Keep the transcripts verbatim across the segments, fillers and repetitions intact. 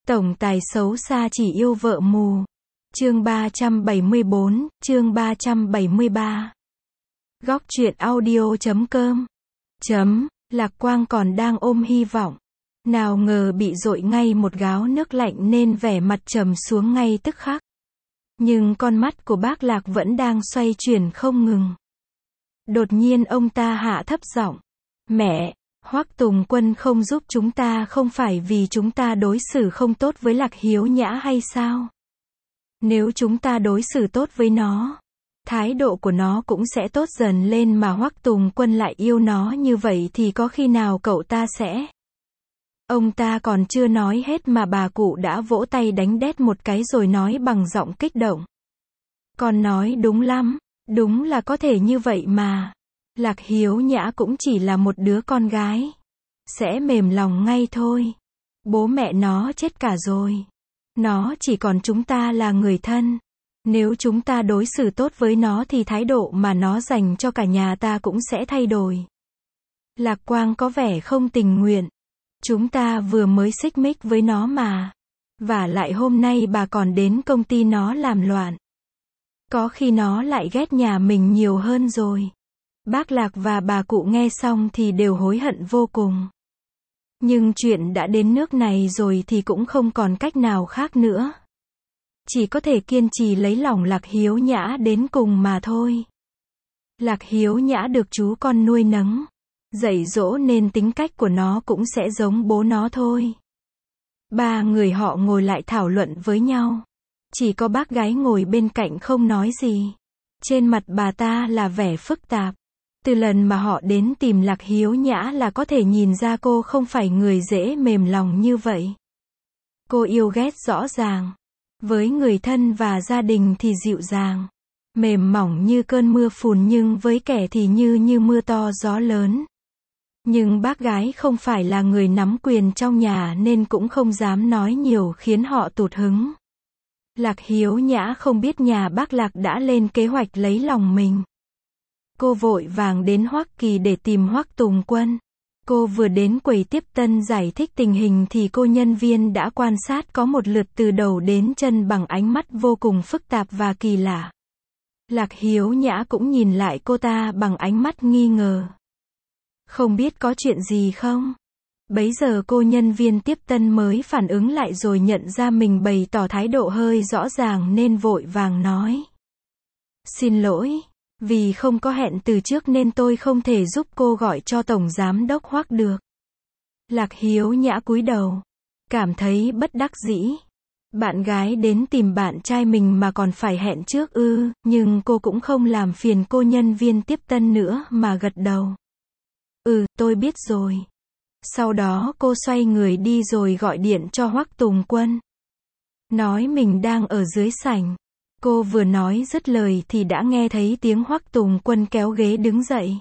Tổng tài xấu xa chỉ yêu vợ mù. Chương ba trăm bảy mươi bốn, chương ba trăm bảy mươi ba. Góc truyện audio chấm com. Chấm, Lạc Quang còn đang ôm hy vọng. Nào ngờ bị dội ngay một gáo nước lạnh nên vẻ mặt trầm xuống ngay tức khắc. Nhưng con mắt của bác Lạc vẫn đang xoay chuyển không ngừng. Đột nhiên ông ta hạ thấp giọng. Mẹ, Hoắc Tùng Quân không giúp chúng ta không phải vì chúng ta đối xử không tốt với Lạc Hiếu Nhã hay sao? Nếu chúng ta đối xử tốt với nó, thái độ của nó cũng sẽ tốt dần lên mà Hoắc Tùng Quân lại yêu nó như vậy thì có khi nào cậu ta sẽ... Ông ta còn chưa nói hết mà bà cụ đã vỗ tay đánh đét một cái rồi nói bằng giọng kích động. Con nói đúng lắm, đúng là có thể như vậy mà. Lạc Hiếu Nhã cũng chỉ là một đứa con gái. Sẽ mềm lòng ngay thôi. Bố mẹ nó chết cả rồi. Nó chỉ còn chúng ta là người thân. Nếu chúng ta đối xử tốt với nó thì thái độ mà nó dành cho cả nhà ta cũng sẽ thay đổi. Lạc Quang có vẻ không tình nguyện. Chúng ta vừa mới xích mích với nó mà. Và lại hôm nay bà còn đến công ty nó làm loạn. Có khi nó lại ghét nhà mình nhiều hơn rồi. Bác Lạc và bà cụ nghe xong thì đều hối hận vô cùng. Nhưng chuyện đã đến nước này rồi thì cũng không còn cách nào khác nữa. Chỉ có thể kiên trì lấy lòng Lạc Hiếu Nhã đến cùng mà thôi. Lạc Hiếu Nhã được chú con nuôi nấng, dạy dỗ nên tính cách của nó cũng sẽ giống bố nó thôi. Ba người họ ngồi lại thảo luận với nhau. Chỉ có bác gái ngồi bên cạnh không nói gì. Trên mặt bà ta là vẻ phức tạp. Từ lần mà họ đến tìm Lạc Hiếu Nhã là có thể nhìn ra cô không phải người dễ mềm lòng như vậy. Cô yêu ghét rõ ràng. Với người thân và gia đình thì dịu dàng, mềm mỏng như cơn mưa phùn, nhưng với kẻ thì như như mưa to gió lớn. Nhưng bác gái không phải là người nắm quyền trong nhà nên cũng không dám nói nhiều khiến họ tụt hứng. Lạc Hiếu Nhã không biết nhà bác Lạc đã lên kế hoạch lấy lòng mình. Cô vội vàng đến Hoắc Kỳ để tìm Hoắc Tùng Quân. Cô vừa đến quầy tiếp tân giải thích tình hình thì cô nhân viên đã quan sát có một lượt từ đầu đến chân bằng ánh mắt vô cùng phức tạp và kỳ lạ. Lạc Hiếu Nhã cũng nhìn lại cô ta bằng ánh mắt nghi ngờ. Không biết có chuyện gì không? Bấy giờ cô nhân viên tiếp tân mới phản ứng lại rồi nhận ra mình bày tỏ thái độ hơi rõ ràng nên vội vàng nói. Xin lỗi. Vì không có hẹn từ trước nên tôi không thể giúp cô gọi cho Tổng Giám đốc Hoắc được. Lạc Hiếu Nhã cúi đầu. Cảm thấy bất đắc dĩ. Bạn gái đến tìm bạn trai mình mà còn phải hẹn trước ư, nhưng cô cũng không làm phiền cô nhân viên tiếp tân nữa mà gật đầu. Ừ, tôi biết rồi. Sau đó cô xoay người đi rồi gọi điện cho Hoắc Tùng Quân. Nói mình đang ở dưới sảnh. Cô vừa nói dứt lời thì đã nghe thấy tiếng Hoắc Tùng Quân kéo ghế đứng dậy.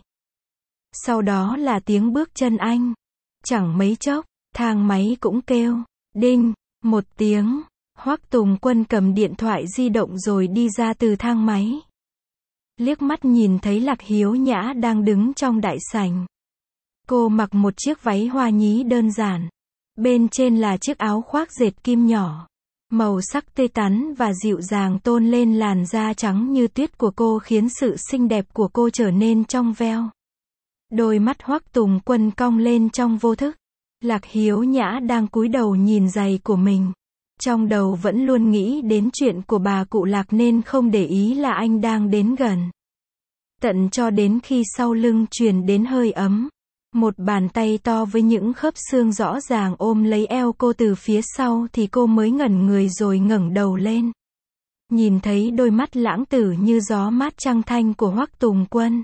Sau đó là tiếng bước chân anh. Chẳng mấy chốc, thang máy cũng kêu. Đinh, một tiếng. Hoắc Tùng Quân cầm điện thoại di động rồi đi ra từ thang máy. Liếc mắt nhìn thấy Lạc Hiếu Nhã đang đứng trong đại sảnh. Cô mặc một chiếc váy hoa nhí đơn giản. Bên trên là chiếc áo khoác dệt kim nhỏ. Màu sắc tươi tắn và dịu dàng tôn lên làn da trắng như tuyết của cô khiến sự xinh đẹp của cô trở nên trong veo. Đôi mắt Hoắc Tùng Quân cong lên trong vô thức. Lạc Hiếu Nhã đang cúi đầu nhìn giày của mình. Trong đầu vẫn luôn nghĩ đến chuyện của bà cụ Lạc nên không để ý là anh đang đến gần. Tận cho đến khi sau lưng truyền đến hơi ấm. Một bàn tay to với những khớp xương rõ ràng ôm lấy eo cô từ phía sau thì cô mới ngẩn người rồi ngẩng đầu lên. Nhìn thấy đôi mắt lãng tử như gió mát trăng thanh của Hoắc Tùng Quân.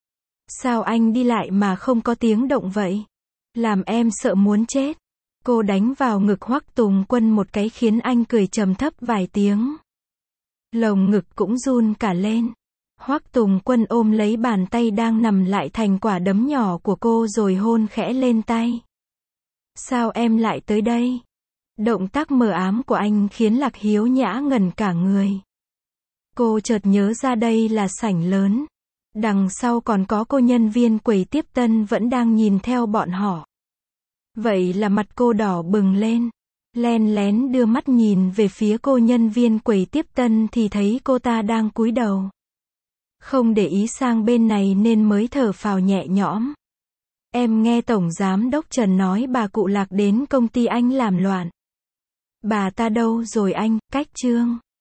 Sao anh đi lại mà không có tiếng động vậy? Làm em sợ muốn chết. Cô đánh vào ngực Hoắc Tùng Quân một cái khiến anh cười trầm thấp vài tiếng. Lồng ngực cũng run cả lên. Hoắc Tùng Quân ôm lấy bàn tay đang nằm lại thành quả đấm nhỏ của cô rồi hôn khẽ lên tay. Sao em lại tới đây? Động tác mờ ám của anh khiến Lạc Hiếu Nhã ngẩn cả người. Cô chợt nhớ ra đây là sảnh lớn. Đằng sau còn có cô nhân viên quầy tiếp tân vẫn đang nhìn theo bọn họ. Vậy là mặt cô đỏ bừng lên. Len lén đưa mắt nhìn về phía cô nhân viên quầy tiếp tân thì thấy cô ta đang cúi đầu. Không để ý sang bên này nên mới thở phào nhẹ nhõm. Em nghe Tổng Giám đốc Trần nói bà cụ Lạc đến công ty anh làm loạn. Bà ta đâu rồi anh, cách Trương?